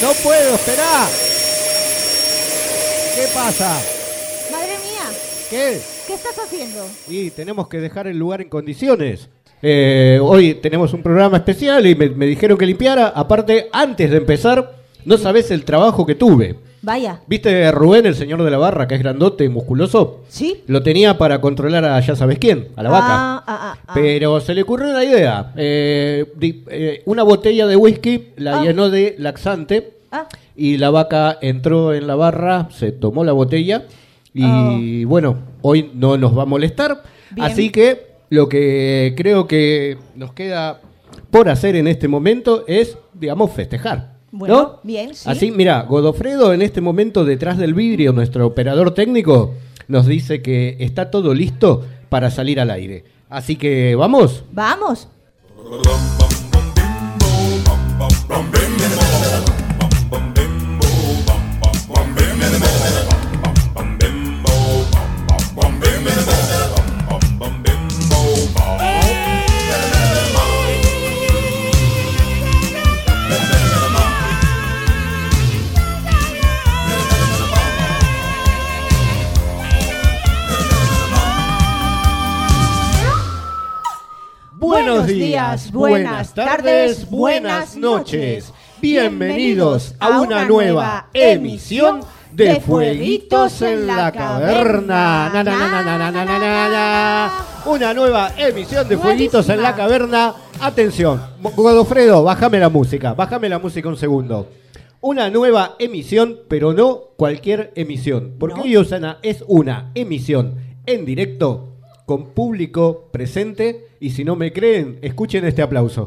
No puedo, esperá. ¿Qué pasa? Madre mía, ¿Qué? ¿qué estás haciendo? Y tenemos que dejar el lugar en condiciones. Hoy tenemos un programa especial y me dijeron que limpiara. Aparte, antes de empezar, no sabés el trabajo que tuve. Vaya. ¿Viste Rubén, el señor de la barra, que es grandote y musculoso? ¿Sí? Lo tenía para controlar a ya sabes quién, a la vaca. Pero se le ocurrió una idea. Una botella de whisky la llenó de laxante y la vaca entró en la barra, se tomó la botella y bueno, hoy no nos va a molestar. Bien. Así que lo que creo que nos queda por hacer en este momento es, digamos, festejar. Bueno, ¿no? bien, sí. Así, mira, Godofredo en este momento detrás del vidrio, nuestro operador técnico, nos dice que está todo listo para salir al aire. Así que, ¿vamos? Vamos. Buenos días, buenas tardes, buenas noches. Bienvenidos a una nueva emisión de Fueguitos en la Caverna. Na, na, na, na, na, na, na, na, na. Una nueva emisión de Fueguitos en la Caverna. Atención, Godofredo, bájame la música un segundo. Una nueva emisión, pero no cualquier emisión. Porque ¿No? hoy, Osana, es una emisión en directo con público presente. Y si no me creen, escuchen este aplauso.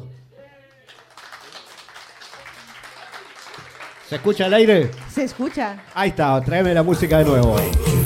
¿Se escucha al aire? Se escucha. Ahí está, tráeme la música de nuevo.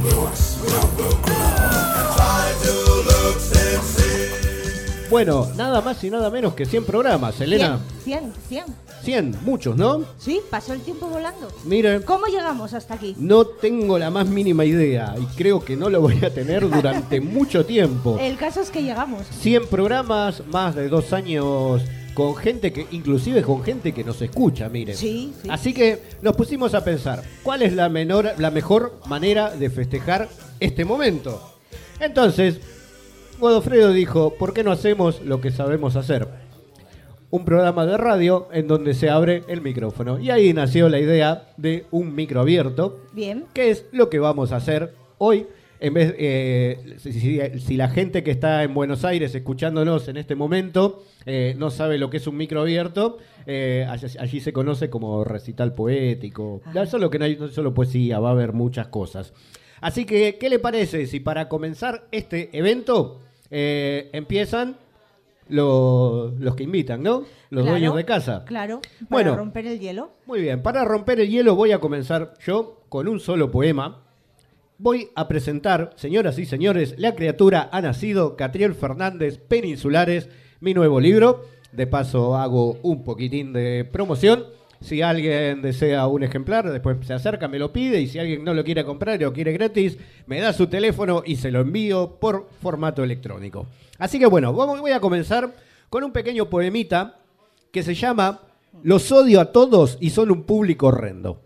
Bueno, nada más y nada menos que 100 programas, Elena. 100. 100, muchos, ¿no? Sí, pasó el tiempo volando. Miren, ¿Cómo llegamos hasta aquí? no tengo la más mínima idea y creo que no lo voy a tener durante mucho tiempo. El caso es que llegamos. 100 programas, más de 2 años con gente que, inclusive con gente que nos escucha, miren. Sí. Así que nos pusimos a pensar, ¿cuál es la mejor manera de festejar este momento? Entonces, Godofredo dijo, ¿por qué no hacemos lo que sabemos hacer? Un programa de radio en donde se abre el micrófono. Y ahí nació la idea de un micro abierto. Bien. Que es lo que vamos a hacer hoy. En vez, si la gente que está en Buenos Aires escuchándonos en este momento no sabe lo que es un micro abierto, allí se conoce como recital poético. Solo que no hay solo poesía, va a haber muchas cosas. Así que, ¿qué le parece si para comenzar este evento empiezan los que invitan, ¿no? Los dueños de casa. Claro, para Bueno, romper el hielo. Muy bien, para romper el hielo voy a comenzar yo con un solo poema. Voy a presentar, señoras y señores, La criatura ha nacido, Catriel Fernández, Peninsulares, mi nuevo libro. De paso hago un poquitín de promoción. Si alguien desea un ejemplar, después se acerca, me lo pide. Y si alguien no lo quiere comprar y lo quiere gratis, me da su teléfono y se lo envío por formato electrónico. Así que bueno, voy a comenzar con un pequeño poemita que se llama Los odio a todos y son un público horrendo.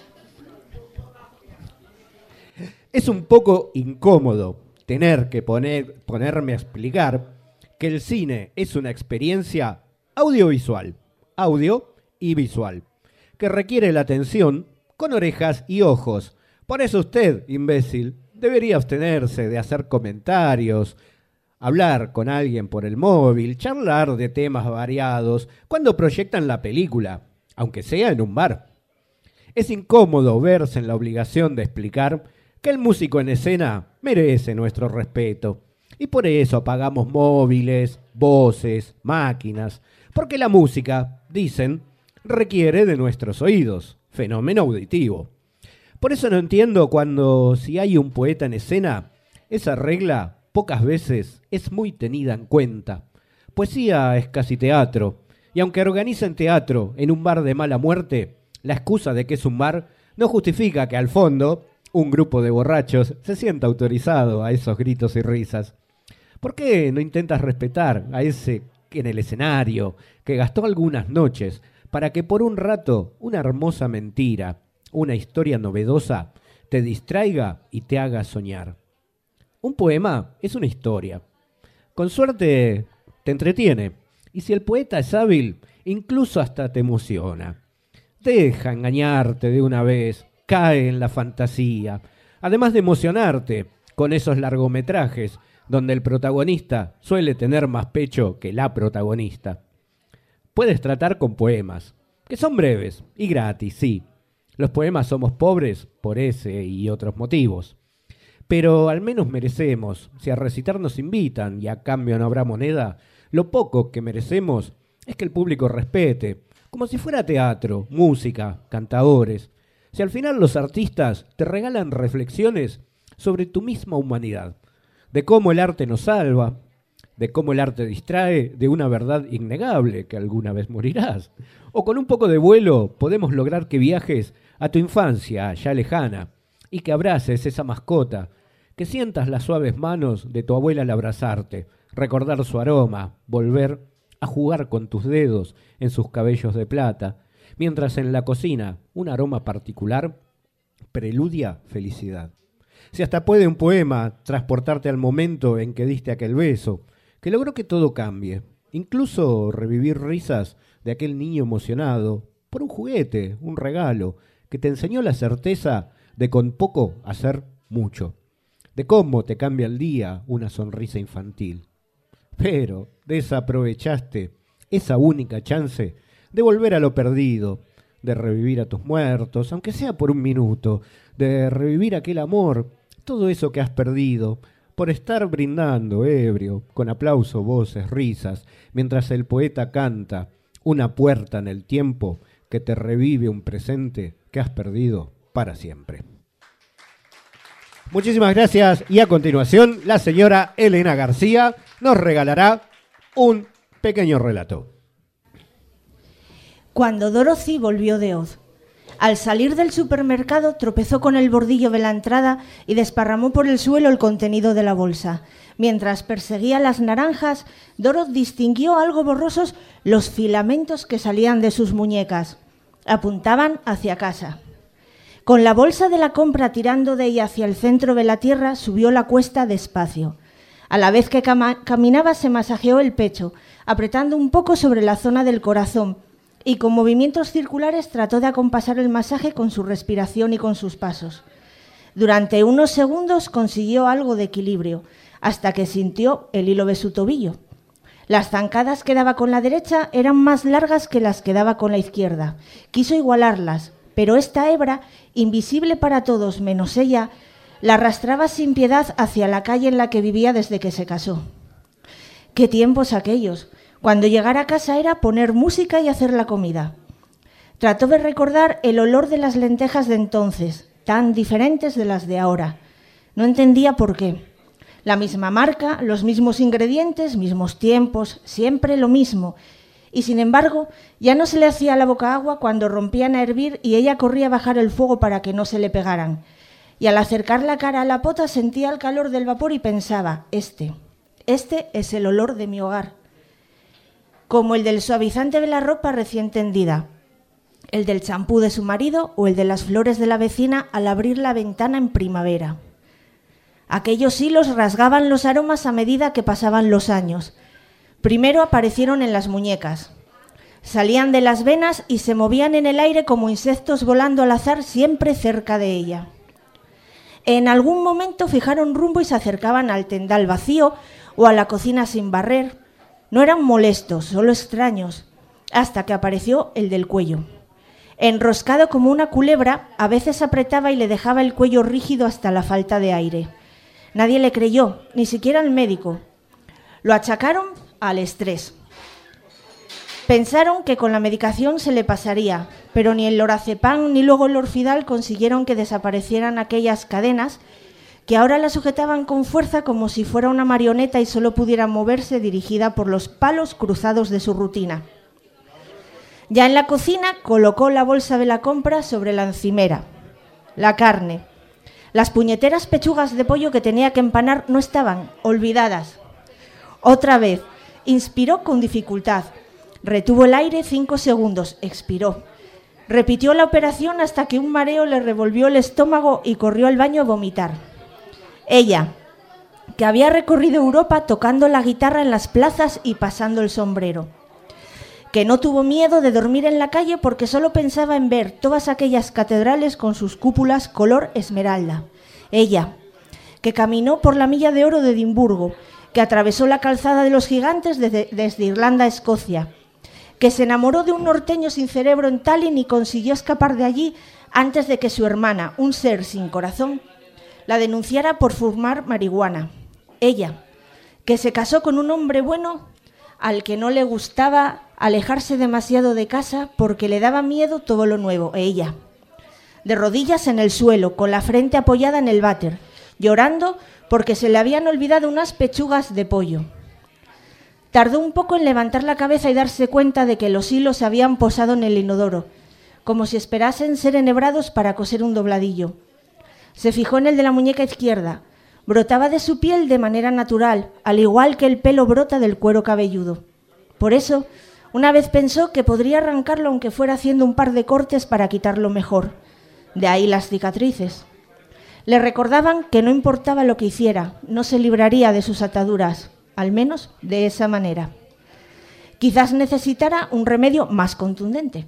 Es un poco incómodo tener que ponerme a explicar que el cine es una experiencia audiovisual, audio y visual, que requiere la atención con orejas y ojos. Por eso usted, imbécil, debería abstenerse de hacer comentarios, hablar con alguien por el móvil, charlar de temas variados cuando proyectan la película, aunque sea en un bar. Es incómodo verse en la obligación de explicar que el músico en escena merece nuestro respeto. Y por eso apagamos móviles, voces, máquinas, porque la música, dicen, requiere de nuestros oídos, fenómeno auditivo. Por eso no entiendo cuando, si hay un poeta en escena, esa regla pocas veces es muy tenida en cuenta. Poesía es casi teatro, y aunque organicen teatro en un bar de mala muerte, la excusa de que es un bar no justifica que al fondo un grupo de borrachos se sienta autorizado a esos gritos y risas. ¿Por qué no intentas respetar a ese en el escenario que gastó algunas noches para que por un rato una hermosa mentira, una historia novedosa, te distraiga y te haga soñar. Un poema es una historia. Con suerte te entretiene, y si el poeta es hábil, incluso hasta te emociona. Deja engañarte de una vez, cae en la fantasía, además de emocionarte con esos largometrajes donde el protagonista suele tener más pecho que la protagonista. Puedes tratar con poemas, que son breves y gratis, sí. Los poemas somos pobres por ese y otros motivos. Pero al menos merecemos, si a recitar nos invitan y a cambio no habrá moneda, lo poco que merecemos es que el público respete, como si fuera teatro, música, cantadores. Si al final los artistas te regalan reflexiones sobre tu misma humanidad, de cómo el arte nos salva, de cómo el arte distrae de una verdad innegable que alguna vez morirás. O con un poco de vuelo podemos lograr que viajes a tu infancia ya lejana y que abraces esa mascota, que sientas las suaves manos de tu abuela al abrazarte, recordar su aroma, volver a jugar con tus dedos en sus cabellos de plata, mientras en la cocina un aroma particular preludia felicidad. Si hasta puede un poema transportarte al momento en que diste aquel beso, que logró que todo cambie, incluso revivir risas de aquel niño emocionado por un juguete, un regalo, que te enseñó la certeza de con poco hacer mucho, de cómo te cambia el día una sonrisa infantil. Pero desaprovechaste esa única chance de volver a lo perdido, de revivir a tus muertos, aunque sea por un minuto, de revivir aquel amor, todo eso que has perdido, por estar brindando ebrio, con aplauso, voces, risas, mientras el poeta canta una puerta en el tiempo que te revive un presente que has perdido para siempre. Muchísimas gracias y a continuación la señora Elena García nos regalará un pequeño relato. Cuando Dorothy volvió de Oz. Al salir del supermercado tropezó con el bordillo de la entrada y desparramó por el suelo el contenido de la bolsa. Mientras perseguía las naranjas, Dorothy distinguió algo borrosos los filamentos que salían de sus muñecas. Apuntaban hacia casa. Con la bolsa de la compra tirando de ella hacia el centro de la tierra, subió la cuesta despacio. A la vez que caminaba se masajeó el pecho, apretando un poco sobre la zona del corazón, y con movimientos circulares trató de acompasar el masaje con su respiración y con sus pasos. Durante unos segundos consiguió algo de equilibrio, hasta que sintió el hilo de su tobillo. Las zancadas que daba con la derecha eran más largas que las que daba con la izquierda. Quiso igualarlas, pero esta hebra, invisible para todos menos ella, la arrastraba sin piedad hacia la calle en la que vivía desde que se casó. ¡Qué tiempos aquellos! Cuando llegara a casa era poner música y hacer la comida. Trató de recordar el olor de las lentejas de entonces, tan diferentes de las de ahora. No entendía por qué. La misma marca, los mismos ingredientes, mismos tiempos, siempre lo mismo. Y sin embargo, ya no se le hacía la boca agua cuando rompían a hervir y ella corría a bajar el fuego para que no se le pegaran. Y al acercar la cara a la pota sentía el calor del vapor y pensaba, este es el olor de mi hogar. Como el del suavizante de la ropa recién tendida, el del champú de su marido o el de las flores de la vecina al abrir la ventana en primavera. Aquellos hilos rasgaban los aromas a medida que pasaban los años. Primero aparecieron en las muñecas. Salían de las venas y se movían en el aire como insectos volando al azar siempre cerca de ella. En algún momento fijaron rumbo y se acercaban al tendal vacío o a la cocina sin barrer. No eran molestos, solo extraños, hasta que apareció el del cuello. Enroscado como una culebra, a veces apretaba y le dejaba el cuello rígido hasta la falta de aire. Nadie le creyó, ni siquiera el médico. Lo achacaron al estrés. Pensaron que con la medicación se le pasaría, pero ni el lorazepam ni luego el Orfidal consiguieron que desaparecieran aquellas cadenas que ahora la sujetaban con fuerza como si fuera una marioneta y solo pudiera moverse dirigida por los palos cruzados de su rutina. Ya en la cocina colocó la bolsa de la compra sobre la encimera. La carne. Las puñeteras pechugas de pollo que tenía que empanar no estaban, olvidadas. Otra vez, inspiró con dificultad. Retuvo el aire 5 segundos, expiró. Repitió la operación hasta que un mareo le revolvió el estómago y corrió al baño a vomitar. Ella, que había recorrido Europa tocando la guitarra en las plazas y pasando el sombrero, que no tuvo miedo de dormir en la calle porque solo pensaba en ver todas aquellas catedrales con sus cúpulas color esmeralda. Ella, que caminó por la Milla de Oro de Edimburgo, que atravesó la calzada de los gigantes desde Irlanda a Escocia, que se enamoró de un norteño sin cerebro en Tallinn y consiguió escapar de allí antes de que su hermana, un ser sin corazón, la denunciara por fumar marihuana. Ella, que se casó con un hombre bueno al que no le gustaba alejarse demasiado de casa porque le daba miedo todo lo nuevo. Ella, de rodillas en el suelo, con la frente apoyada en el váter, llorando porque se le habían olvidado unas pechugas de pollo. Tardó un poco en levantar la cabeza y darse cuenta de que los hilos se habían posado en el inodoro, como si esperasen ser enhebrados para coser un dobladillo. Se fijó en el de la muñeca izquierda. Brotaba de su piel de manera natural, al igual que el pelo brota del cuero cabelludo. Por eso, una vez pensó que podría arrancarlo aunque fuera haciendo un par de cortes para quitarlo mejor. De ahí las cicatrices. Le recordaban que no importaba lo que hiciera, no se libraría de sus ataduras, al menos de esa manera. Quizás necesitara un remedio más contundente.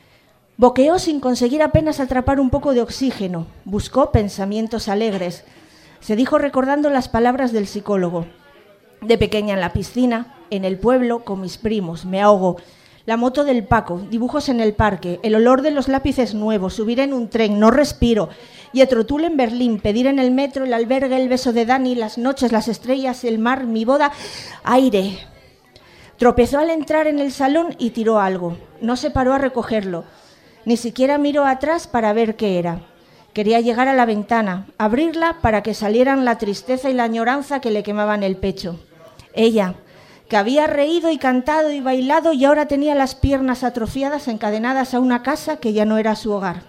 Boqueó sin conseguir apenas atrapar un poco de oxígeno, buscó pensamientos alegres. Se dijo recordando las palabras del psicólogo. De pequeña en la piscina, en el pueblo, con mis primos, me ahogo. La moto del Paco, dibujos en el parque, el olor de los lápices nuevos, subir en un tren, no respiro. Jethro Tull en Berlín, pedir en el metro, el albergue, el beso de Dani, las noches, las estrellas, el mar, mi boda, aire. Tropezó al entrar en el salón y tiró algo. No se paró a recogerlo. Ni siquiera miró atrás para ver qué era. Quería llegar a la ventana, abrirla para que salieran la tristeza y la añoranza que le quemaban el pecho. Ella, que había reído y cantado y bailado y ahora tenía las piernas atrofiadas encadenadas a una casa que ya no era su hogar.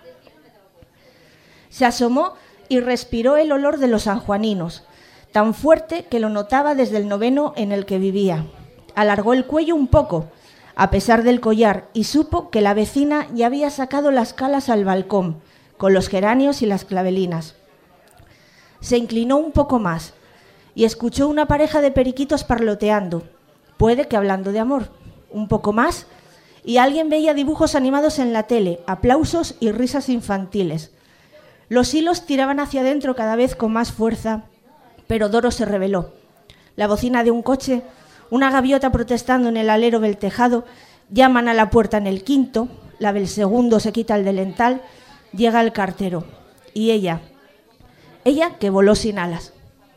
Se asomó y respiró el olor de los sanjuaninos, tan fuerte que lo notaba desde el noveno en el que vivía. Alargó el cuello un poco, a pesar del collar, y supo que la vecina ya había sacado las calas al balcón, con los geranios y las clavelinas. Se inclinó un poco más y escuchó una pareja de periquitos parloteando, puede que hablando de amor. Un poco más y alguien veía dibujos animados en la tele, aplausos y risas infantiles. Los hilos tiraban hacia adentro cada vez con más fuerza, pero Doro se rebeló. La bocina de un coche, una gaviota protestando en el alero del tejado, llaman a la puerta en el quinto, la del segundo se quita el delantal, llega el cartero. Y ella que voló sin alas.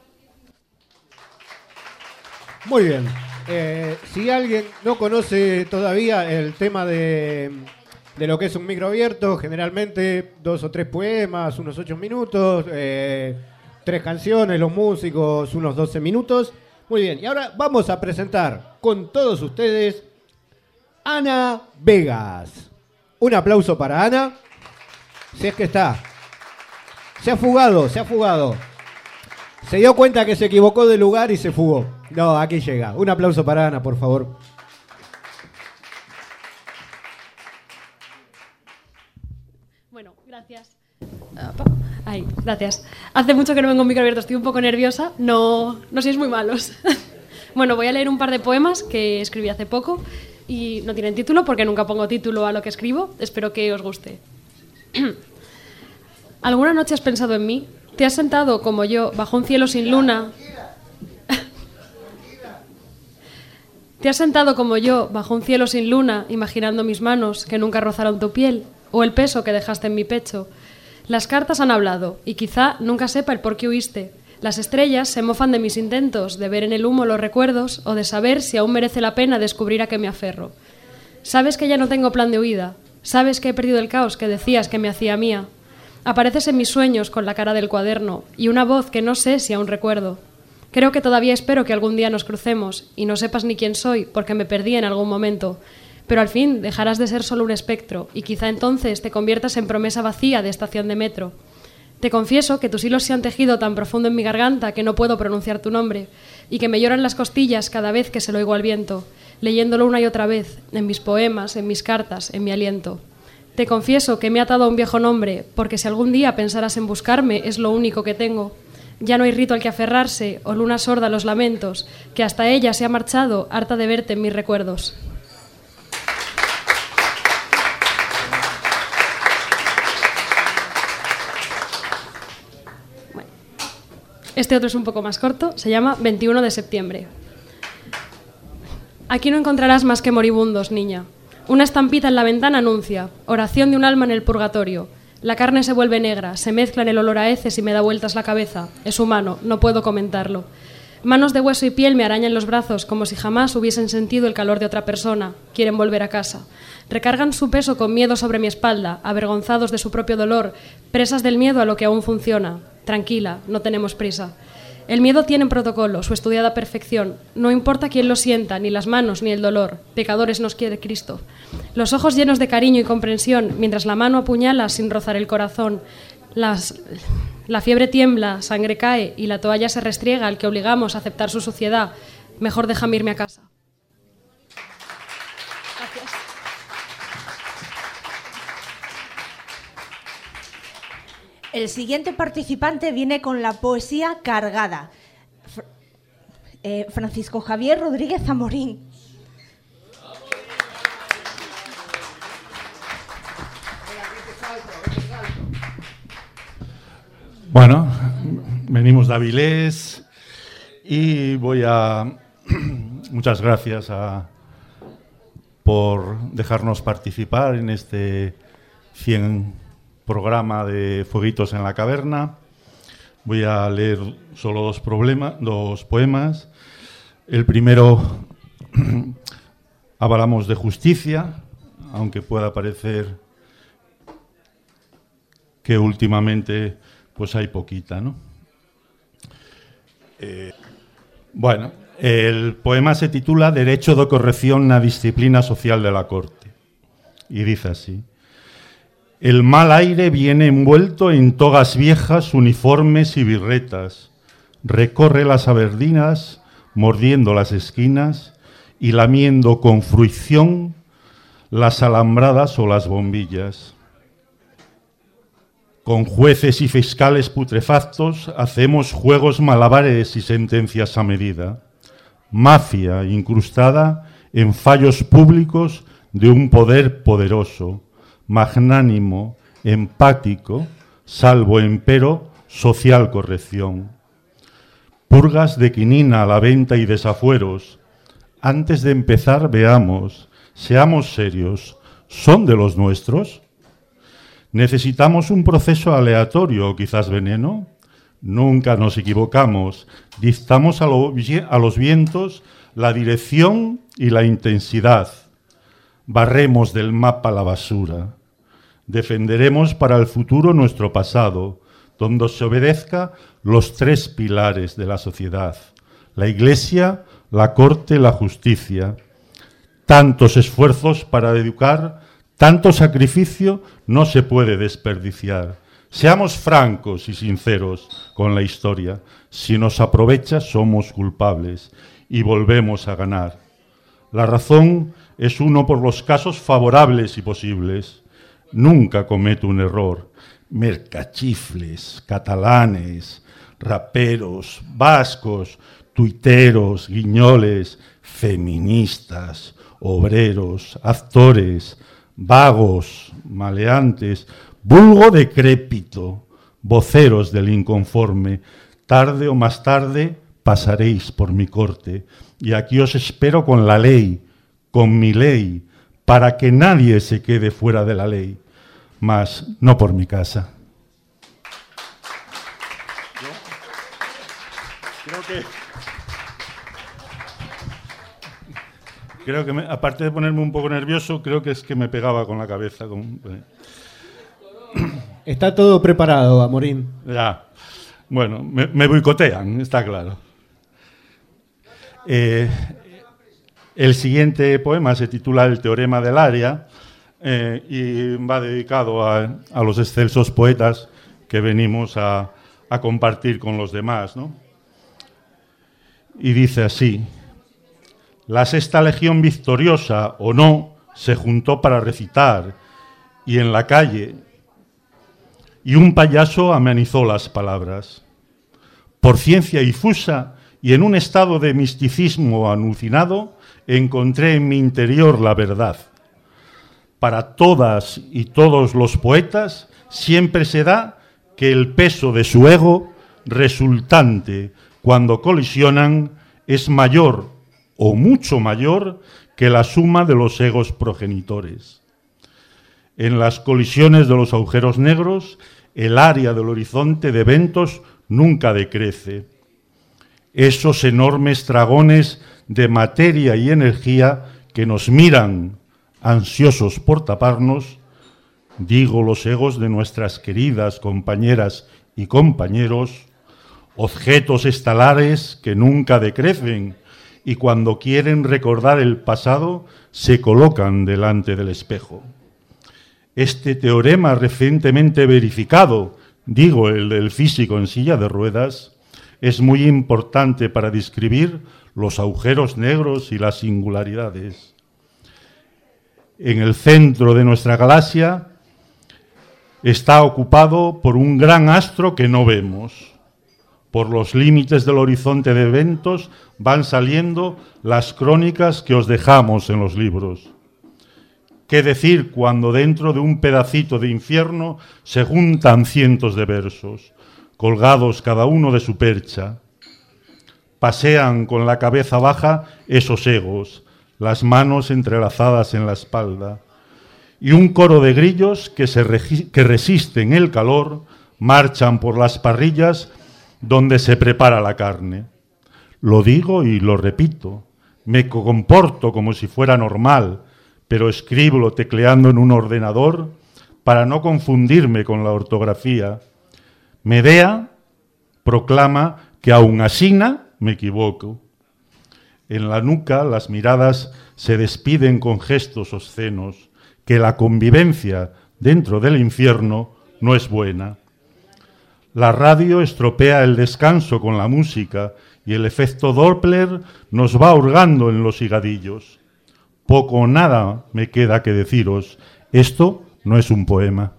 Muy bien. Si alguien no conoce todavía el tema de lo que es un micro abierto, generalmente 2 o 3 poemas, unos 8 minutos, 3 canciones, los músicos, unos 12 minutos. Muy bien, y ahora vamos a presentar con todos ustedes Ana Vegas. Un aplauso para Ana, si es que está. Se ha fugado. Se dio cuenta que se equivocó de lugar y se fugó. No, aquí llega. Un aplauso para Ana, por favor. Bueno, gracias. Ay, gracias. Hace mucho que no vengo a un micro abierto, estoy un poco nerviosa. No sois muy malos. Bueno, voy a leer un par de poemas que escribí hace poco y no tienen título porque nunca pongo título a lo que escribo. Espero que os guste. ¿Alguna noche has pensado en mí? ¿Te has sentado, como yo, bajo un cielo sin luna? ¿Te has sentado como yo, bajo un cielo sin luna, imaginando mis manos que nunca rozaron tu piel, o el peso que dejaste en mi pecho? Las cartas han hablado, y quizá nunca sepa el por qué huiste. Las estrellas se mofan de mis intentos de ver en el humo los recuerdos, o de saber si aún merece la pena descubrir a qué me aferro. Sabes que ya no tengo plan de huida. Sabes que he perdido el caos que decías que me hacía mía. Apareces en mis sueños con la cara del cuaderno, y una voz que no sé si aún recuerdo. Creo que todavía espero que algún día nos crucemos y no sepas ni quién soy porque me perdí en algún momento. Pero al fin dejarás de ser solo un espectro y quizá entonces te conviertas en promesa vacía de estación de metro. Te confieso que tus hilos se han tejido tan profundo en mi garganta que no puedo pronunciar tu nombre y que me lloran las costillas cada vez que se lo oigo al viento. leyéndolo una y otra vez, en mis poemas, en mis cartas, en mi aliento. Te confieso que me he atado a un viejo nombre, porque si algún día pensaras en buscarme, es lo único que tengo. Ya no hay rito al que aferrarse, o luna sorda a los lamentos, que hasta ella se ha marchado, harta de verte en mis recuerdos. Bueno, este otro es un poco más corto, se llama 21 de septiembre. Aquí no encontrarás más que moribundos, niña. Una estampita en la ventana anuncia, oración de un alma en el purgatorio. La carne se vuelve negra, se mezcla en el olor a heces y me da vueltas la cabeza. Es humano, no puedo comentarlo. Manos de hueso y piel me arañan los brazos como si jamás hubiesen sentido el calor de otra persona. Quieren volver a casa. Recargan su peso con miedo sobre mi espalda, avergonzados de su propio dolor, presas del miedo a lo que aún funciona. Tranquila, no tenemos prisa. El miedo tiene protocolo, su estudiada perfección. No importa quién lo sienta, ni las manos, ni el dolor. Pecadores nos quiere Cristo. Los ojos llenos de cariño y comprensión, mientras la mano apuñala sin rozar el corazón. La fiebre tiembla, sangre cae y la toalla se restriega al que obligamos a aceptar su suciedad. Mejor déjame irme a casa. Gracias. El siguiente participante viene con la poesía cargada. Francisco Javier Rodríguez Amorín. Bueno, venimos de Avilés y voy a... Muchas gracias por dejarnos participar en este 100 programa de Fueguitos en la Caverna. Voy a leer solo dos poemas. El primero, hablamos de justicia, aunque pueda parecer que últimamente pues hay poquita, ¿no? Bueno, el poema se titula Derecho de corrección na disciplina social de la Corte y dice así: el mal aire viene envuelto en togas viejas, uniformes y birretas. Recorre las averdinas, mordiendo las esquinas y lamiendo con fruición las alambradas o las bombillas. Con jueces y fiscales putrefactos hacemos juegos malabares y sentencias a medida. Mafia incrustada en fallos públicos de un poder poderoso, magnánimo, empático, salvo empero, social corrección. Purgas de quinina a la venta y desafueros. Antes de empezar, veamos, seamos serios, ¿son de los nuestros? ¿Necesitamos un proceso aleatorio o quizás veneno? Nunca nos equivocamos, dictamos a los vientos la dirección y la intensidad. Barremos del mapa la basura. Defenderemos para el futuro nuestro pasado, donde se obedezca los 3 pilares de la sociedad: la Iglesia, la Corte, la Justicia. Tantos esfuerzos para educar, tanto sacrificio no se puede desperdiciar. Seamos francos y sinceros con la historia. Si nos aprovecha, somos culpables y volvemos a ganar. La razón es uno por los casos favorables y posibles. Nunca cometo un error. Mercachifles, catalanes, raperos, vascos, tuiteros, guiñoles, feministas, obreros, actores, vagos, maleantes, vulgo decrépito, voceros del inconforme. Tarde o más tarde pasaréis por mi corte y aquí os espero con la ley, con mi ley, para que nadie se quede fuera de la ley, mas no por mi casa. Creo que aparte de ponerme un poco nervioso, creo que es que me pegaba con la cabeza. Está todo preparado, Amorín. Ya. Bueno, me boicotean, está claro. El siguiente poema se titula El teorema del área y va dedicado a los excelsos poetas que venimos a compartir con los demás, ¿no? Y dice así: La Sexta Legión victoriosa, o no, se juntó para recitar, y en la calle, y un payaso amenizó las palabras. Por ciencia difusa y en un estado de misticismo alucinado, encontré en mi interior la verdad. Para todas y todos los poetas siempre se da que el peso de su ego resultante cuando colisionan es mayor o mucho mayor que la suma de los egos progenitores. En las colisiones de los agujeros negros, el área del horizonte de eventos nunca decrece. Esos enormes dragones de materia y energía que nos miran ansiosos por taparnos, digo los egos de nuestras queridas compañeras y compañeros, objetos estelares que nunca decrecen y cuando quieren recordar el pasado se colocan delante del espejo. Este teorema recientemente verificado, digo el del físico en silla de ruedas, es muy importante para describir los agujeros negros y las singularidades. En el centro de nuestra galaxia está ocupado por un gran astro que no vemos. Por los límites del horizonte de eventos van saliendo las crónicas que os dejamos en los libros. ¿Qué decir cuando dentro de un pedacito de infierno se juntan cientos de versos, colgados cada uno de su percha? Pasean con la cabeza baja esos egos, las manos entrelazadas en la espalda, y un coro de grillos que resisten el calor marchan por las parrillas donde se prepara la carne. Lo digo y lo repito, me comporto como si fuera normal, pero escribo tecleando en un ordenador para no confundirme con la ortografía. Medea proclama que aun asina me equivoco. En la nuca las miradas se despiden con gestos obscenos, que la convivencia dentro del infierno no es buena. La radio estropea el descanso con la música y el efecto Doppler nos va hurgando en los higadillos. Poco o nada me queda que deciros, esto no es un poema.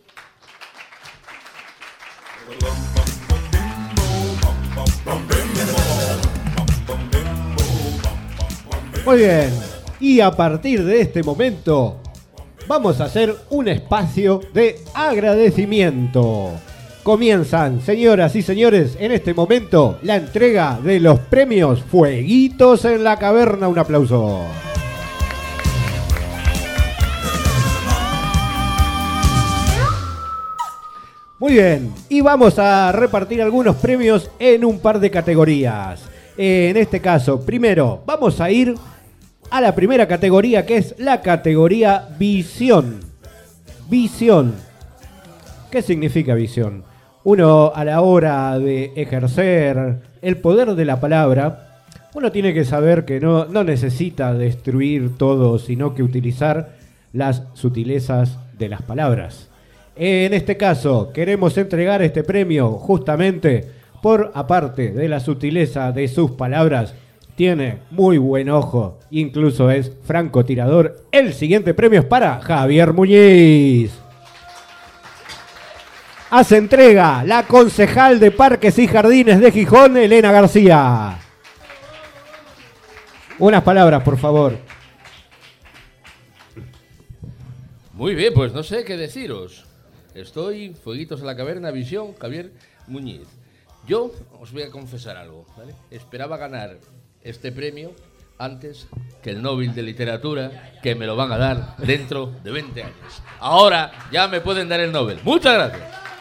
Muy bien, y a partir de este momento vamos a hacer un espacio de agradecimiento. Comienzan, señoras y señores, en este momento la entrega de los premios Fueguitos en la Caverna. Un aplauso. Muy bien, y vamos a repartir algunos premios en un par de categorías. En este caso, primero, vamos a ir a la primera categoría, que es la categoría Visión. Visión. ¿Qué significa visión? Uno, a la hora de ejercer el poder de la palabra, uno tiene que saber que no necesita destruir todo, sino que utilizar las sutilezas de las palabras. En este caso, queremos entregar este premio justamente por, aparte de la sutileza de sus palabras, tiene muy buen ojo, incluso es francotirador. El siguiente premio es para Javier Muñiz. Hace entrega la concejal de Parques y Jardines de Gijón, Elena García. Unas palabras, por favor. Muy bien, pues no sé qué deciros. Estoy, Fueguitos en la Caverna, Visión, Javier Muñiz. Yo os voy a confesar algo, ¿vale? Esperaba ganar este premio antes que el Nobel de Literatura, que me lo van a dar dentro de 20 años. Ahora ya me pueden dar el Nobel. Muchas gracias.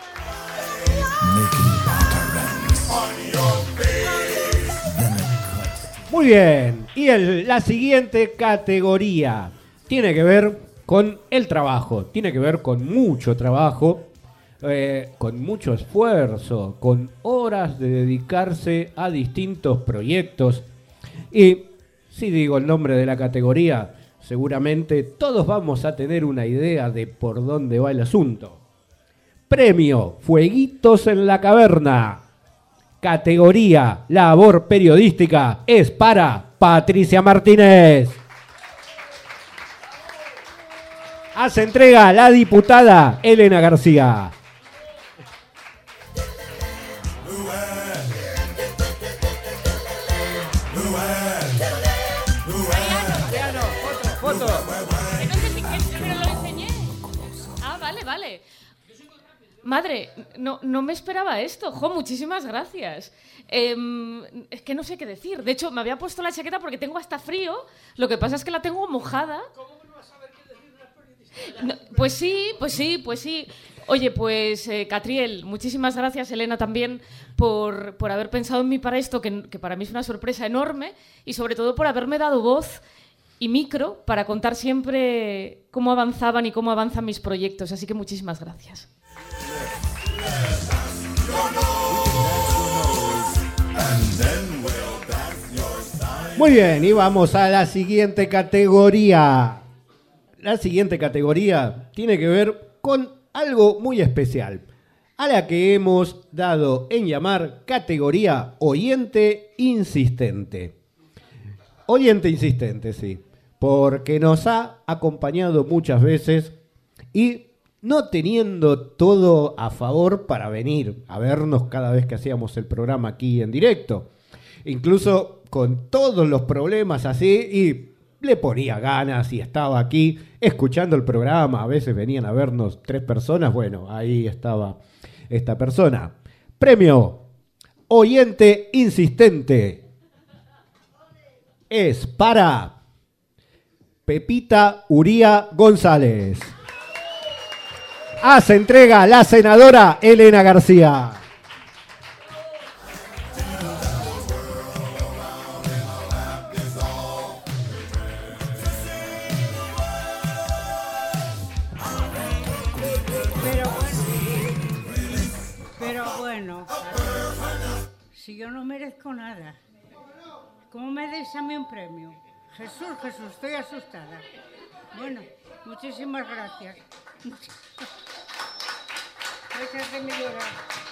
Muy bien, y la siguiente categoría tiene que ver con el trabajo, tiene que ver con mucho trabajo, con mucho esfuerzo, con horas de dedicarse a distintos proyectos. Y si digo el nombre de la categoría, seguramente todos vamos a tener una idea de por dónde va el asunto. Premio Fueguitos en la Caverna. Categoría labor periodística es para Patricia Martínez. Hace entrega la diputada Elena García. Foto. Pero lo enseñé. Ah, vale. Madre, no me esperaba esto. Jo, muchísimas gracias. Es que no sé qué decir. De hecho, me había puesto la chaqueta porque tengo hasta frío. Lo que pasa es que la tengo mojada. ¿Cómo no vas a saber qué decir las periodistas? No, pues sí. Oye, pues Catriel, muchísimas gracias, Elena, también por haber pensado en mí para esto, que para mí es una sorpresa enorme, y sobre todo por haberme dado voz y micro para contar siempre cómo avanzaban y cómo avanzan mis proyectos. Así que muchísimas gracias. Muy bien, y vamos a la siguiente categoría. La siguiente categoría tiene que ver con algo muy especial, a la que hemos dado en llamar categoría oyente insistente. Oyente insistente, sí, porque nos ha acompañado muchas veces y no teniendo todo a favor para venir a vernos cada vez que hacíamos el programa aquí en directo. Incluso con todos los problemas así, y le ponía ganas y estaba aquí escuchando el programa. A veces venían a vernos 3 personas, bueno, ahí estaba esta persona. Premio Oyente Insistente es para Pepita Uría González. Hace entrega la senadora Elena García. Pero bueno, si yo no merezco nada, ¿cómo me dais a mí un premio? Jesús, estoy asustada. Bueno, muchísimas gracias. Gracias de mi llorar.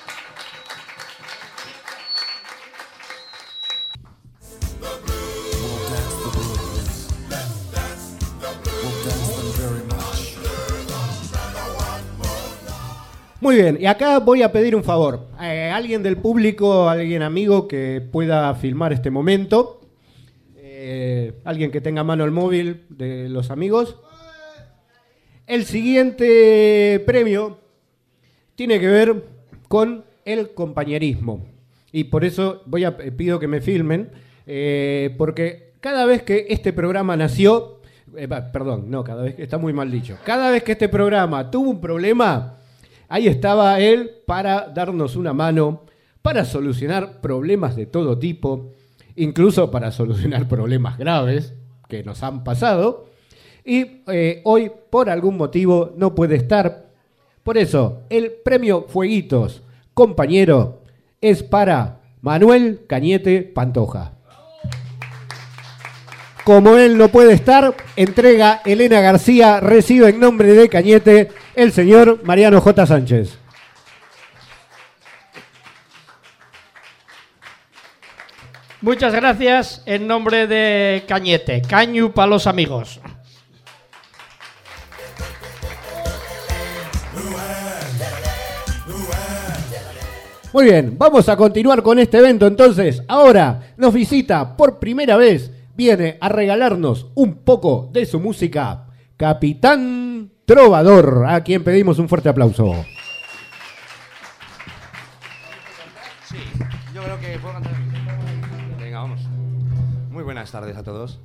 Muy bien, y acá voy a pedir un favor. Alguien del público, alguien amigo que pueda filmar este momento. Alguien que tenga a mano el móvil de los amigos. El siguiente premio tiene que ver con el compañerismo. Y por eso pido que me filmen, porque cada vez que este programa nació, está muy mal dicho. Cada vez que este programa tuvo un problema, ahí estaba él para darnos una mano, para solucionar problemas de todo tipo, incluso para solucionar problemas graves que nos han pasado. Y hoy, por algún motivo, no puede estar. Por eso, el premio Fueguitos Compañero es para Manuel Cañete Pantoja. Como él no puede estar, entrega Elena García, recibe en nombre de Cañete el señor Mariano J. Sánchez. Muchas gracias en nombre de Cañete. Cañu para los amigos. Muy bien, vamos a continuar con este evento entonces. Ahora nos visita por primera vez, viene a regalarnos un poco de su música, Capitán Trovador, a quien pedimos un fuerte aplauso. Sí, yo creo que puedo cantar. Venga, vamos. Muy buenas tardes a todos.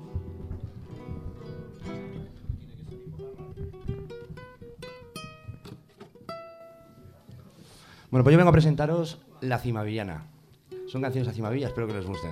Bueno, pues yo vengo a presentaros La Cimavillana. Son canciones a Cimavilla, espero que les gusten.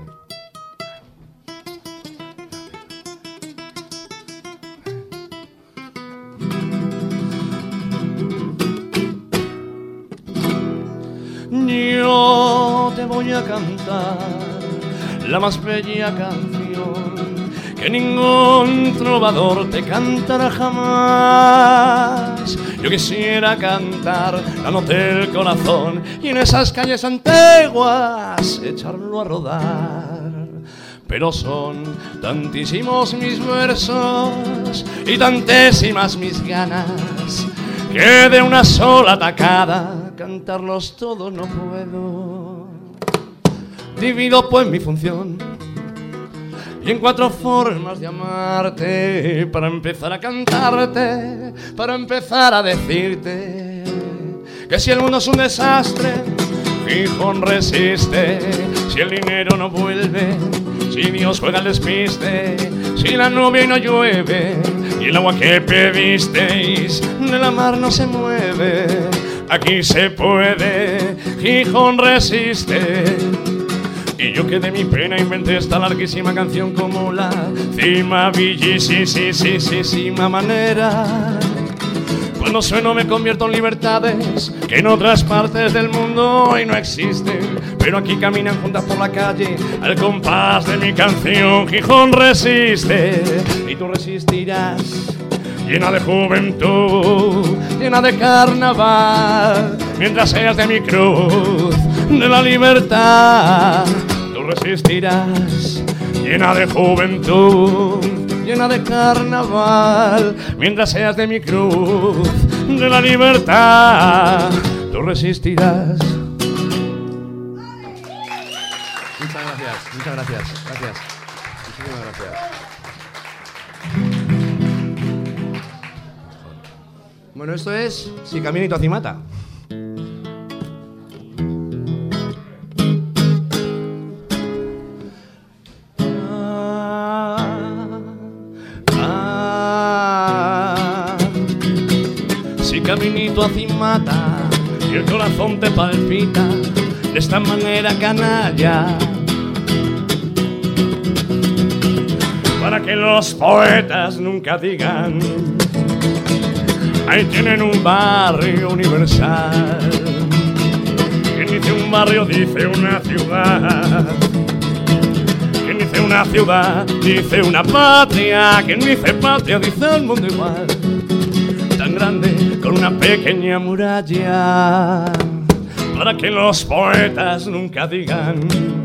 Yo te voy a cantar la más bella canción que ningún trovador te cantará jamás. Yo quisiera cantar dándote el corazón y en esas calles antiguas echarlo a rodar. Pero son tantísimos mis versos y tantísimas mis ganas que de una sola tacada cantarlos todos no puedo. Divido pues mi función y en 4 formas de amarte, para empezar a cantarte, para empezar a decirte que si el mundo es un desastre, Gijón resiste. Si el dinero no vuelve, si Dios juega al despiste, si la lluvia no llueve y el agua que pedisteis de la mar no se mueve, aquí se puede, Gijón resiste. Y yo que de mi pena inventé esta larguísima canción como la cima bellísima manera. Cuando sueno me convierto en libertades que en otras partes del mundo hoy no existen, pero aquí caminan juntas por la calle al compás de mi canción. Gijón resiste y tú resistirás, llena de juventud, llena de carnaval, mientras seas de mi cruz, de la libertad. Tú resistirás, llena de juventud, llena de carnaval, mientras seas de mi cruz, de la libertad. Tú resistirás. Muchas gracias, muchas gracias, gracias. Muchísimas gracias. Bueno, esto es Si Caminito Acimata. Si caminito acimata y el corazón te palpita de esta manera canalla, para que los poetas nunca digan ahí tienen un barrio universal. Quien dice un barrio dice una ciudad. Quien dice una ciudad dice una patria. Quien dice patria dice el mundo igual, tan grande con una pequeña muralla. Para que los poetas nunca digan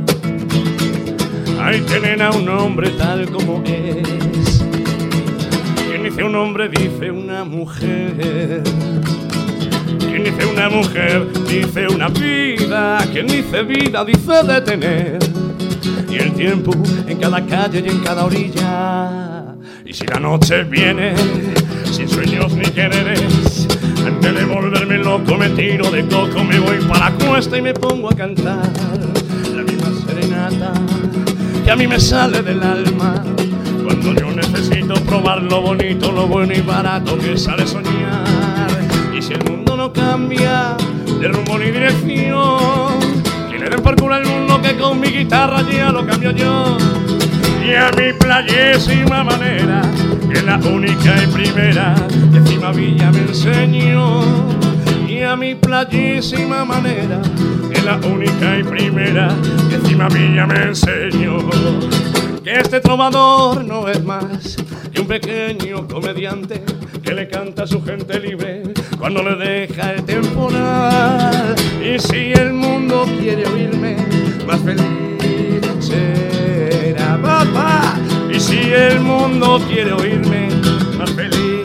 ahí tienen a un hombre tal como es. Quien dice un hombre dice una mujer. Quien dice una mujer dice una vida. Quien dice vida dice detener. Y el tiempo en cada calle y en cada orilla. Y si la noche viene sin sueños ni quereres, antes de volverme loco me tiro de coco, me voy para la cuesta y me pongo a cantar la misma serenata que a mí me sale del alma cuando yo necesito probar lo bonito, lo bueno y barato que sale soñar. Y si el mundo no cambia de rumbo ni dirección, que le den por culo al mundo que con mi guitarra ya lo cambio yo. Y a mi playísima manera, que es la única y primera que encima Villa me enseñó. Y a mi playísima manera, que es la única y primera que encima Villa me enseñó. Que este trovador no es más que un pequeño comediante que le canta a su gente libre cuando le deja el temporal. Y si el mundo quiere oírme, más feliz será, papá. Y si el mundo quiere oírme, más feliz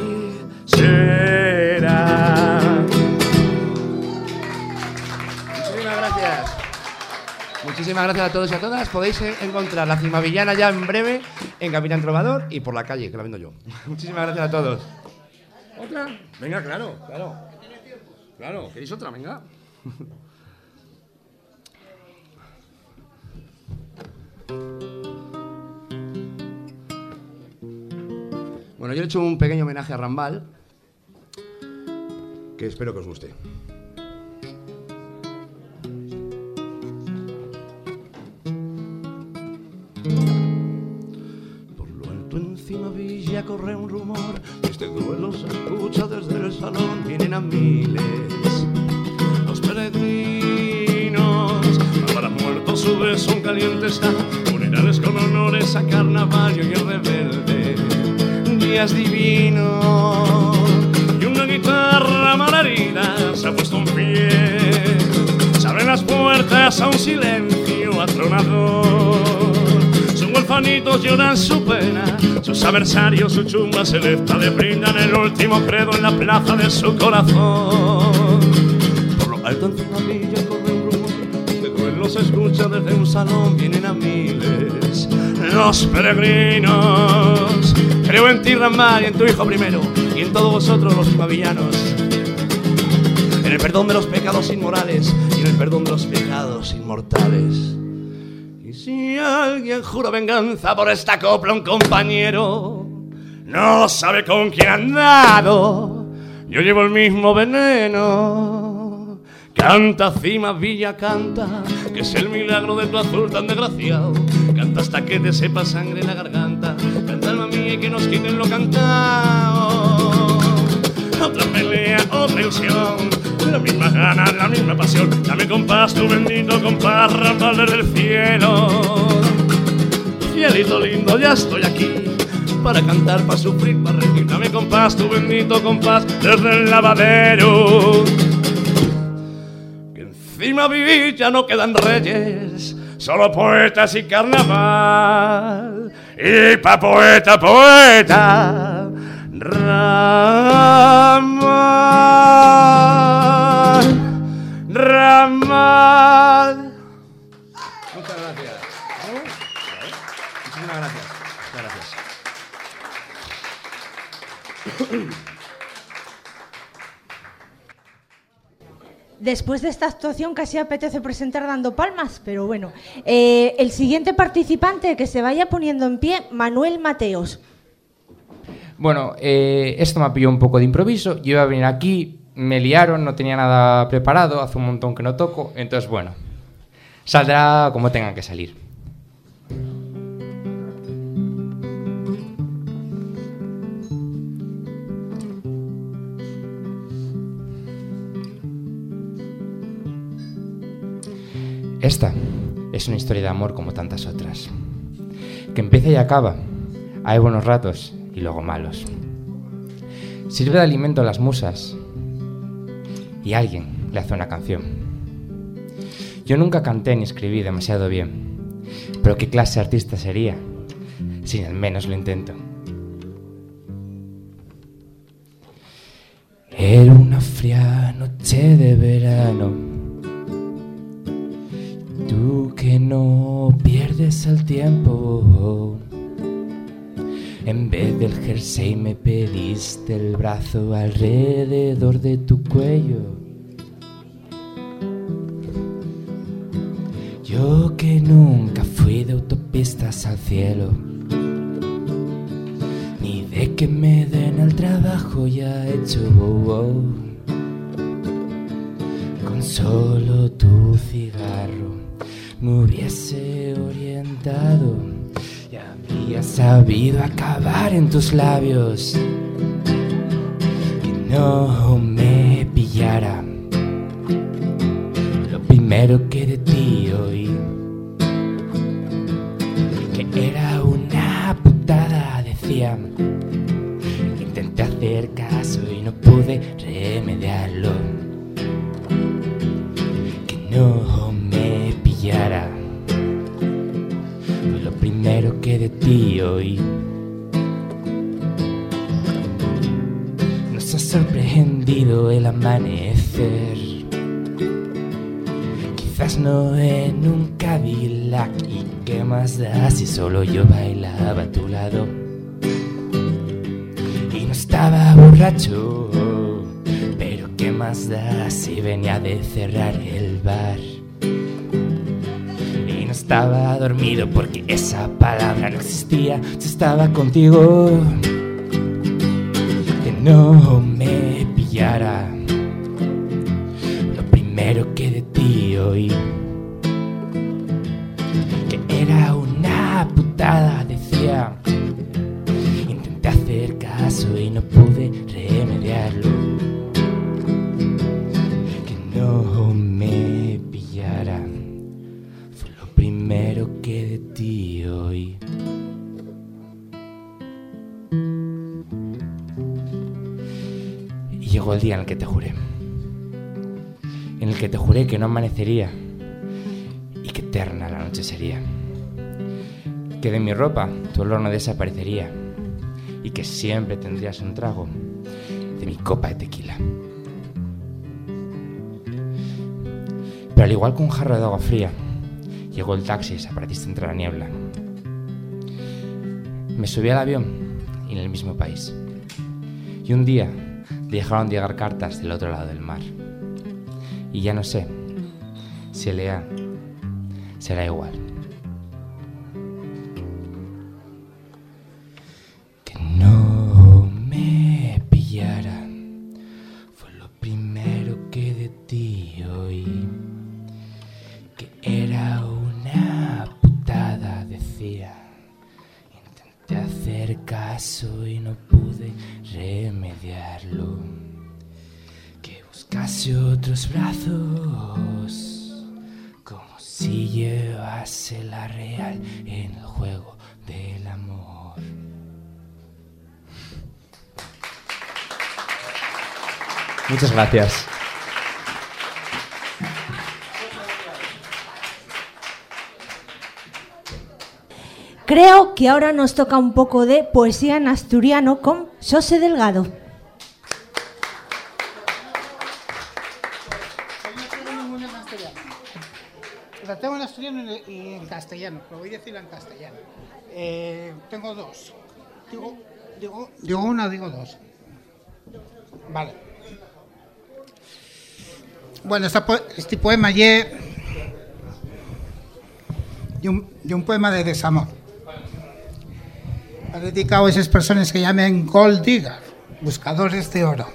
será. Muchísimas gracias. Muchísimas gracias a todos y a todas. Podéis encontrar la Cimavillana ya en breve en Capitán Trovador y por la calle, que la vendo yo. Muchísimas gracias a todos. ¿Otra? Venga, claro, claro. Claro, ¿queréis otra? Venga. Bueno, yo he hecho un pequeño homenaje a Rambal, que espero que os guste. Por lo alto encima Villa corre un rumor, este duelo se escucha desde el salón, vienen a miles los peregrinos, para muertos su beso caliente está, funerales con honores princesa carnaval y el rebelde, días divinos y una guitarra malherida se ha puesto en pie. Se abren las puertas a un silencio atronador. Sus huérfanitos lloran su pena, sus adversarios su chumba selecta le brindan el último credo en la plaza de su corazón. Por lo alto en una villa corre un rumor, que duelo se escucha desde un salón, vienen a miles los peregrinos. Creo en ti, Ramal, y en tu hijo primero, y en todos vosotros los cimavillanos, en el perdón de los pecados inmorales y en el perdón de los pecados inmortales. Y si alguien jura venganza por esta copla, un compañero no sabe con quién ha andado. Yo llevo el mismo veneno. Canta, Cima Villa, canta, que es el milagro de tu azul tan desgraciado. Canta hasta que te sepa sangre en la garganta. Canta, alma mía, y que nos quiten lo cantado. Otra pelea, otra ilusión, la misma gana, la misma pasión. Dame compás, tu bendito compás, Ramal desde el cielo. Cielito lindo, ya estoy aquí, para cantar, para sufrir, para reír. Dame compás, tu bendito compás, desde el lavadero. Que encima viví, ya no quedan reyes, solo poetas y carnaval. Y pa' poeta, poeta, Ramal, Ramal. Muchas gracias. Muchísimas gracias. Muchas gracias. Después de esta actuación casi apetece presentar dando palmas, pero bueno. El siguiente participante que se vaya poniendo en pie, Manuel Mateos. Bueno, esto me pilló un poco de improviso. Yo iba a venir aquí, me liaron, no tenía nada preparado, hace un montón que no toco, entonces bueno, saldrá como tengan que salir. Esta es una historia de amor como tantas otras, que empieza y acaba. Hay buenos ratos y luego malos. Sirve de alimento a las musas y alguien le hace una canción. Yo nunca canté ni escribí demasiado bien, pero ¿qué clase de artista sería si al menos lo intento? Era una fría noche de verano, tú que no pierdes el tiempo. En vez del jersey me pediste el brazo alrededor de tu cuello. Yo que nunca fui de autopistas al cielo, ni de que me den el trabajo ya hecho. Con solo tu cigarro me hubiese orientado y habría sabido acabar en tus labios, que no me pillara lo primero que de ti oí, que era una putada, decía. Intenté hacer caso y no pude remediarlo, que no me pillara lo primero que de ti oí. Nos ha sorprendido el amanecer, quizás no en un Cadillac, y qué más da si solo yo bailaba a tu lado y no estaba borracho, pero qué más da si venía de cerrar el bar. Estaba dormido porque esa palabra no existía. Si estaba contigo, que no me pillara lo primero que de ti oí, que era una putada, decía. Intenté hacer caso y no pude remediarlo, que no me pillara primero que de ti oí. llegó el día en el que te juré. En el que te juré que no amanecería y que eterna la noche sería. Que de mi ropa tu olor no desaparecería y que siempre tendrías un trago de mi copa de tequila. Pero al igual que un jarro de agua fría, llegó el taxi y desapareciste entre la niebla. Me subí al avión y en el mismo país. Y un día dejaron de llegar cartas del otro lado del mar. Y ya no sé si el EA será igual. Que no me pillara fue lo primero que de ti oí. Que era una putada, decía. Intenté hacer caso y no pude remediarlo. Que buscase otros brazos, como si llevase la real en el juego del amor. Muchas gracias. Creo que ahora nos toca un poco de poesía en asturiano con Xosé Delgado. La tengo en asturiano y en castellano, pero voy a decirla en castellano. Tengo dos. Digo una, digo dos. Vale. Bueno, este poema es un poema de desamor. Ha dedicado a esas personas que llaman gold digger, buscadores de oro.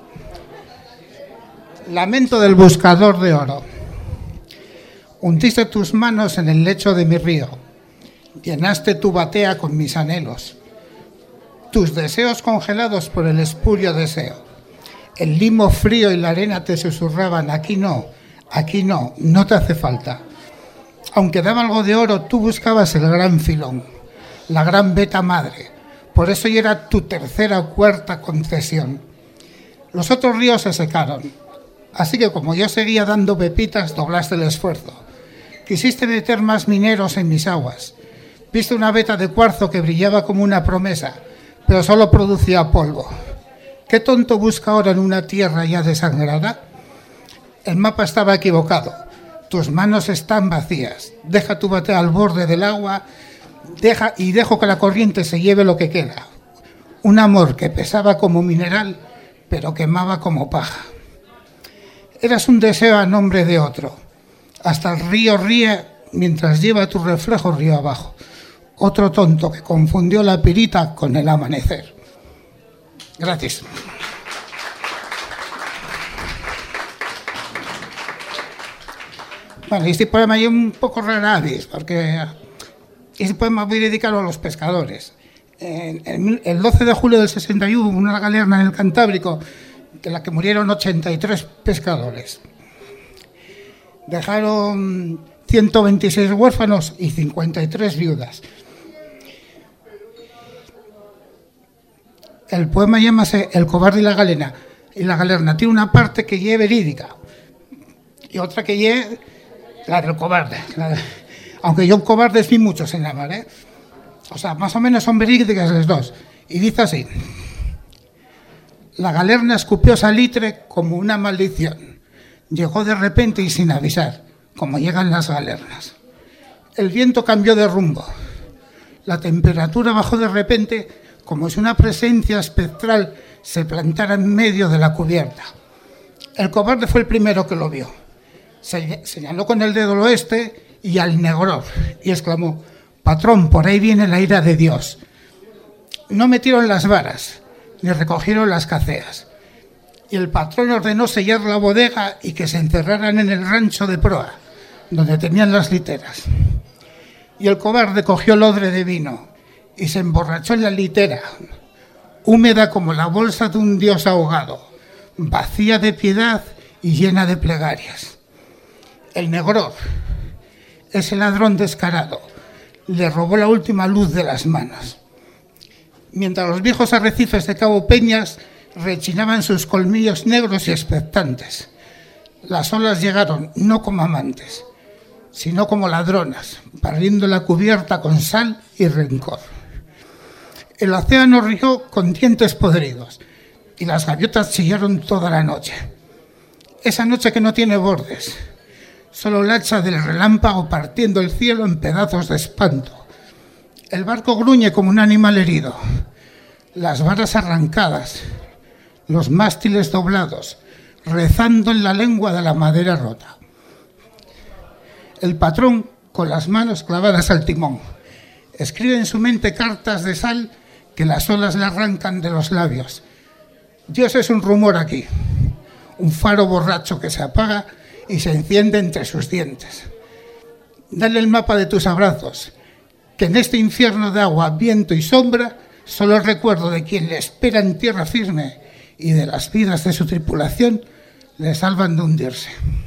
Lamento del buscador de oro. Hundiste tus manos en el lecho de mi río, llenaste tu batea con mis anhelos, tus deseos congelados por el espurio deseo. El limo frío y la arena te susurraban, aquí no, no te hace falta. Aunque daba algo de oro, tú buscabas el gran filón, la gran beta madre, por eso ya era tu tercera o cuarta concesión. Los otros ríos se secaron, así que como yo seguía dando pepitas, doblaste el esfuerzo. Quisiste meter más mineros en mis aguas. Viste una veta de cuarzo que brillaba como una promesa, pero solo producía polvo. ¿Qué tonto busca ahora en una tierra ya desangrada? El mapa estaba equivocado. Tus manos están vacías. Deja tu batea al borde del agua, dejo que la corriente se lleve lo que queda. Un amor que pesaba como mineral, pero quemaba como paja. Eras un deseo a nombre de otro. Hasta el río ríe mientras lleva tu reflejo río abajo. Otro tonto que confundió la pirita con el amanecer. Gracias. Bueno, este poema es un poco raravis, porque este poema voy a dedicarlo a los pescadores. El 12 de julio del 61 hubo una galerna en el Cantábrico de la que murieron 83 pescadores. Dejaron 126 huérfanos y 53 viudas. El poema llámase El cobarde y la galena. Y la galerna tiene una parte que es verídica y otra que es la del cobarde. Aunque yo cobardes vi muchos en la mar, ¿eh? O sea, más o menos son verídicas las dos. Y dice así: la galerna escupió salitre como una maldición. Llegó de repente y sin avisar, como llegan las galernas. El viento cambió de rumbo. La temperatura bajó de repente, como si una presencia espectral se plantara en medio de la cubierta. El cobarde fue el primero que lo vio. Señaló con el dedo al oeste y al Negrov y exclamó: patrón, por ahí viene la ira de Dios. No metieron las varas, ni recogieron las caceas. Y el patrón ordenó sellar la bodega y que se encerraran en el rancho de proa, donde tenían las literas. Y el cobarde cogió el odre de vino y se emborrachó en la litera, húmeda como la bolsa de un dios ahogado, vacía de piedad y llena de plegarias. El Negrov, ese ladrón descarado, le robó la última luz de las manos. Mientras los viejos arrecifes de Cabo Peñas Rechinaban sus colmillos negros y expectantes. Las olas llegaron no como amantes, sino como ladronas, barriendo la cubierta con sal y rencor. El océano rió con dientes podridos y las gaviotas chillaron toda la noche. Esa noche que no tiene bordes, solo la hacha del relámpago partiendo el cielo en pedazos de espanto. El barco gruñe como un animal herido, las varas arrancadas, los mástiles doblados, rezando en la lengua de la madera rota. El patrón, con las manos clavadas al timón, escribe en su mente cartas de sal que las olas le arrancan de los labios. Dios es un rumor aquí, un faro borracho que se apaga y se enciende entre sus dientes. Dale el mapa de tus abrazos, que en este infierno de agua, viento y sombra, solo el recuerdo de quien le espera en tierra firme y de las vidas de su tripulación le salvan de hundirse.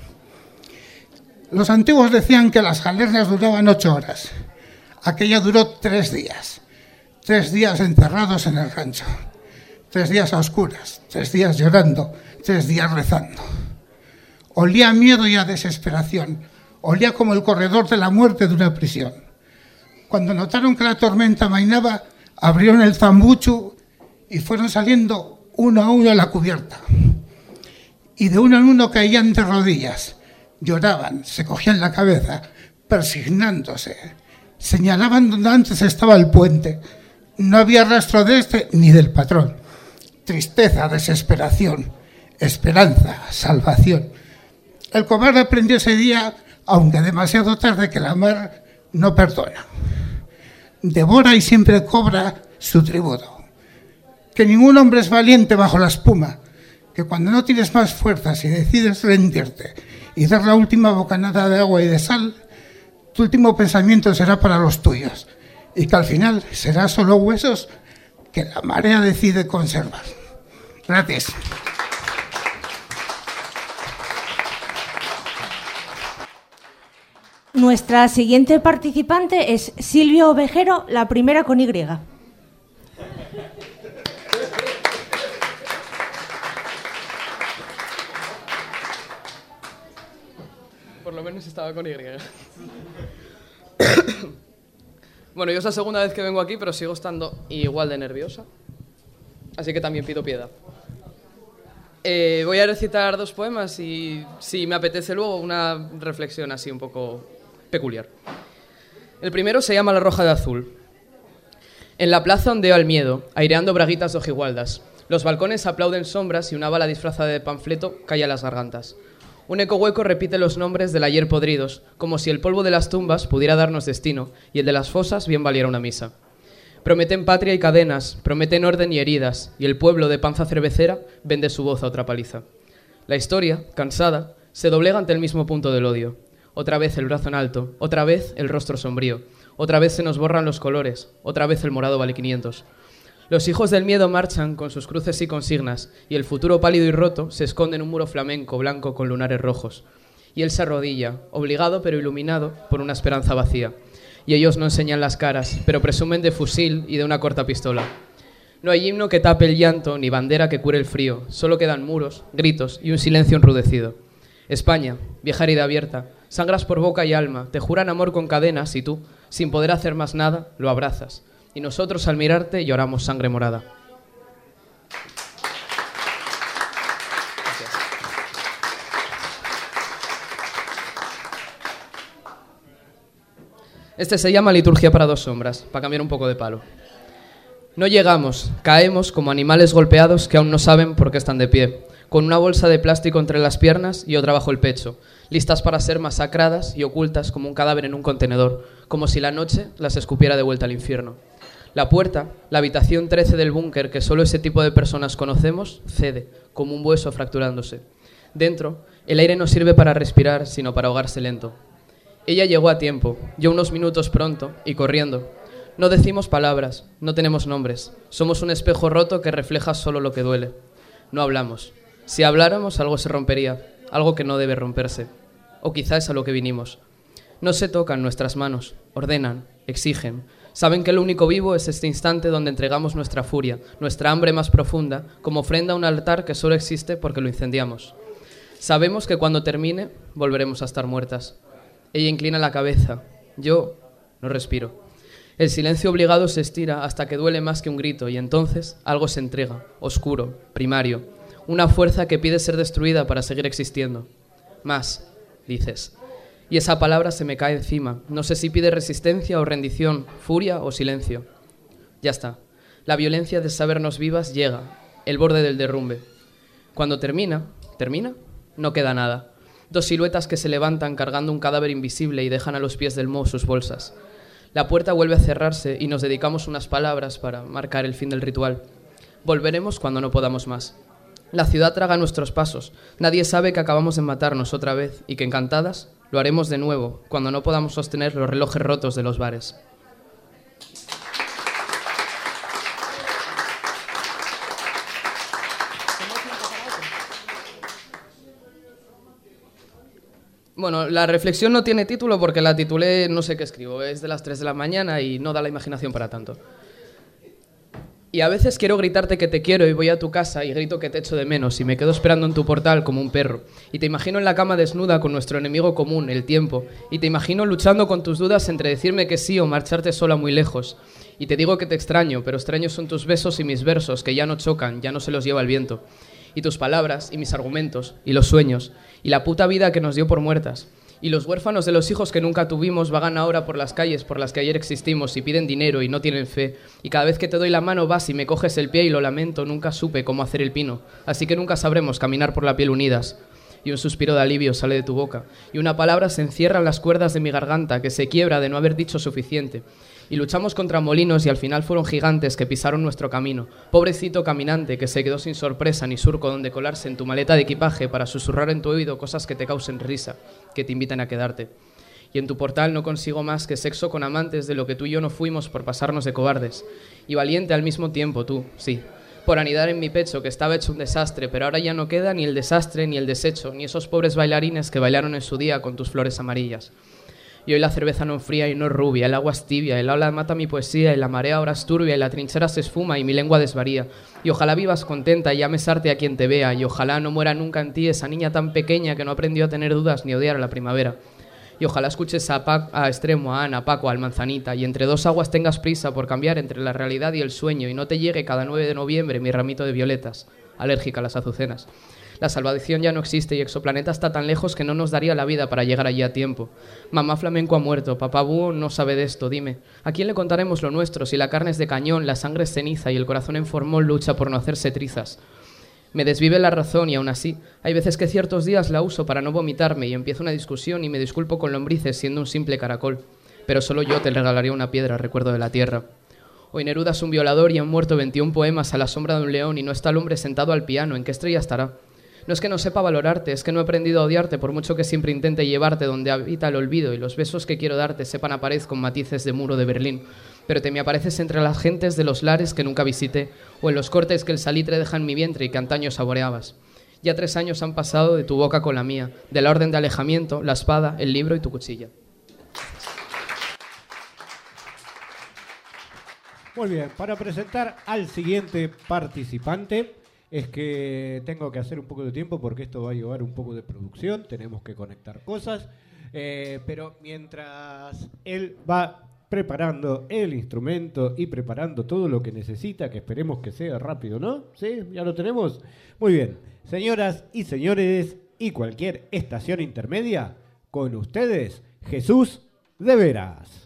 Los antiguos decían que las galernas duraban 8 horas. Aquella duró 3 días. 3 días encerrados en el rancho. 3 días a oscuras. 3 días llorando. 3 días rezando. Olía a miedo y a desesperación. Olía como el corredor de la muerte de una prisión. Cuando notaron que la tormenta amainaba, abrieron el zambucho y fueron saliendo uno a uno a la cubierta. Y de uno en uno caían de rodillas, lloraban, se cogían la cabeza, persignándose, señalaban donde antes estaba el puente. No había rastro de este ni del patrón. Tristeza, desesperación, esperanza, salvación. El cobarde aprendió ese día, aunque demasiado tarde, que la mar no perdona. Devora y siempre cobra su tributo. Que ningún hombre es valiente bajo la espuma, que cuando no tienes más fuerzas y decides rendirte y dar la última bocanada de agua y de sal, tu último pensamiento será para los tuyos y que al final será solo huesos que la marea decide conservar. Gracias. Nuestra siguiente participante es Silvia Ovejero, la primera con Y. Por lo menos estaba con Y. Bueno, yo es la segunda vez que vengo aquí, pero sigo estando igual de nerviosa. Así que también pido piedad. Voy a recitar 2 poemas y, si me apetece luego, una reflexión así un poco peculiar. El primero se llama La Roja de Azul. En la plaza ondea el miedo, aireando braguitas de ojigualdas. Los balcones aplauden sombras y una bala disfrazada de panfleto calla las gargantas. Un eco hueco repite los nombres del ayer podridos, como si el polvo de las tumbas pudiera darnos destino y el de las fosas bien valiera una misa. Prometen patria y cadenas, prometen orden y heridas, y el pueblo de panza cervecera vende su voz a otra paliza. La historia, cansada, se doblega ante el mismo punto del odio. Otra vez el brazo en alto, otra vez el rostro sombrío, otra vez se nos borran los colores, otra vez el morado vale 500. Los hijos del miedo marchan con sus cruces y consignas, y el futuro pálido y roto se esconde en un muro flamenco blanco con lunares rojos. Y él se arrodilla, obligado pero iluminado por una esperanza vacía. Y ellos no enseñan las caras, pero presumen de fusil y de una corta pistola. No hay himno que tape el llanto, ni bandera que cure el frío, solo quedan muros, gritos y un silencio enrudecido. España, vieja herida abierta, sangras por boca y alma, te juran amor con cadenas y tú, sin poder hacer más nada, lo abrazas. Y nosotros al mirarte lloramos sangre morada. Este se llama Liturgia para 2 sombras, para cambiar un poco de palo. No llegamos, caemos como animales golpeados que aún no saben por qué están de pie, con una bolsa de plástico entre las piernas y otra bajo el pecho, listas para ser masacradas y ocultas como un cadáver en un contenedor, como si la noche las escupiera de vuelta al infierno. La puerta, la habitación 13 del búnker que solo ese tipo de personas conocemos, cede, como un hueso fracturándose. Dentro, el aire no sirve para respirar, sino para ahogarse lento. Ella llegó a tiempo, yo unos minutos pronto, y corriendo. No decimos palabras, no tenemos nombres. Somos un espejo roto que refleja solo lo que duele. No hablamos. Si habláramos, algo se rompería, algo que no debe romperse. O quizá es a lo que vinimos. No se tocan nuestras manos, ordenan, exigen. Saben que lo único vivo es este instante donde entregamos nuestra furia, nuestra hambre más profunda, como ofrenda a un altar que solo existe porque lo incendiamos. Sabemos que cuando termine, volveremos a estar muertas. Ella inclina la cabeza. Yo no respiro. El silencio obligado se estira hasta que duele más que un grito y entonces algo se entrega, oscuro, primario, una fuerza que pide ser destruida para seguir existiendo. Más, dices. Y esa palabra se me cae encima. No sé si pide resistencia o rendición, furia o silencio. Ya está. La violencia de sabernos vivas llega, el borde del derrumbe. Cuando termina, no queda nada. Dos siluetas que se levantan cargando un cadáver invisible y dejan a los pies del moho sus bolsas. La puerta vuelve a cerrarse y nos dedicamos unas palabras para marcar el fin del ritual. Volveremos cuando no podamos más. La ciudad traga nuestros pasos. Nadie sabe que acabamos de matarnos otra vez y que encantadas lo haremos de nuevo cuando no podamos sostener los relojes rotos de los bares. Bueno, la reflexión no tiene título porque la titulé no sé qué escribo. Es de las 3 de la mañana y no da la imaginación para tanto. Y a veces quiero gritarte que te quiero y voy a tu casa y grito que te echo de menos y me quedo esperando en tu portal como un perro. Y te imagino en la cama desnuda con nuestro enemigo común, el tiempo. Y te imagino luchando con tus dudas entre decirme que sí o marcharte sola muy lejos. Y te digo que te extraño, pero extraños son tus besos y mis versos que ya no chocan, ya no se los lleva el viento. Y tus palabras y mis argumentos y los sueños y la puta vida que nos dio por muertas. Y los huérfanos de los hijos que nunca tuvimos vagan ahora por las calles por las que ayer existimos y piden dinero y no tienen fe. Y cada vez que te doy la mano vas y me coges el pie y lo lamento, nunca supe cómo hacer el pino. Así que nunca sabremos caminar por la piel unidas. Y un suspiro de alivio sale de tu boca. Y una palabra se encierra en las cuerdas de mi garganta que se quiebra de no haber dicho suficiente. Y luchamos contra molinos y al final fueron gigantes que pisaron nuestro camino. Pobrecito caminante que se quedó sin sorpresa ni surco donde colarse en tu maleta de equipaje para susurrar en tu oído cosas que te causen risa, que te inviten a quedarte. Y en tu portal no consigo más que sexo con amantes de lo que tú y yo no fuimos por pasarnos de cobardes. Y valiente al mismo tiempo tú, sí, por anidar en mi pecho que estaba hecho un desastre, pero ahora ya no queda ni el desastre ni el desecho, ni esos pobres bailarines que bailaron en su día con tus flores amarillas. Y hoy la cerveza no enfría y no es rubia, el agua es tibia, el ola mata mi poesía y la marea ahora es turbia y la trinchera se esfuma y mi lengua desvaría. Y ojalá vivas contenta y ames arte a quien te vea y ojalá no muera nunca en ti esa niña tan pequeña que no aprendió a tener dudas ni odiar a la primavera. Y ojalá escuches a Extremo, a Ana, a Paco, al Manzanita y entre dos aguas tengas prisa por cambiar entre la realidad y el sueño y no te llegue cada 9 de noviembre mi ramito de violetas, alérgica a las azucenas. La salvación ya no existe y Exoplaneta está tan lejos que no nos daría la vida para llegar allí a tiempo. Mamá flamenco ha muerto, papá búho no sabe de esto, dime. ¿A quién le contaremos lo nuestro si la carne es de cañón, la sangre es ceniza y el corazón en formol lucha por no hacerse trizas? Me desvive la razón y aún así, hay veces que ciertos días la uso para no vomitarme y empiezo una discusión y me disculpo con lombrices siendo un simple caracol. Pero solo yo te regalaría una piedra, recuerdo de la tierra. Hoy Neruda es un violador y han muerto 21 poemas a la sombra de un león y no está el hombre sentado al piano, ¿en qué estrella estará? No es que no sepa valorarte, es que no he aprendido a odiarte por mucho que siempre intente llevarte donde habita el olvido y los besos que quiero darte sepan a pared con matices de muro de Berlín. Pero te me apareces entre las gentes de los lares que nunca visité o en los cortes que el salitre deja en mi vientre y que antaño saboreabas. Ya 3 años han pasado de tu boca con la mía, de la orden de alejamiento, la espada, el libro y tu cuchilla. Muy bien, para presentar al siguiente participante... Es que tengo que hacer un poco de tiempo porque esto va a llevar un poco de producción, tenemos que conectar cosas, pero mientras él va preparando el instrumento y preparando todo lo que necesita, que esperemos que sea rápido, ¿no? ¿Sí? ¿Ya lo tenemos? Muy bien. Señoras y señores, y cualquier estación intermedia, con ustedes, Jesús de Veras.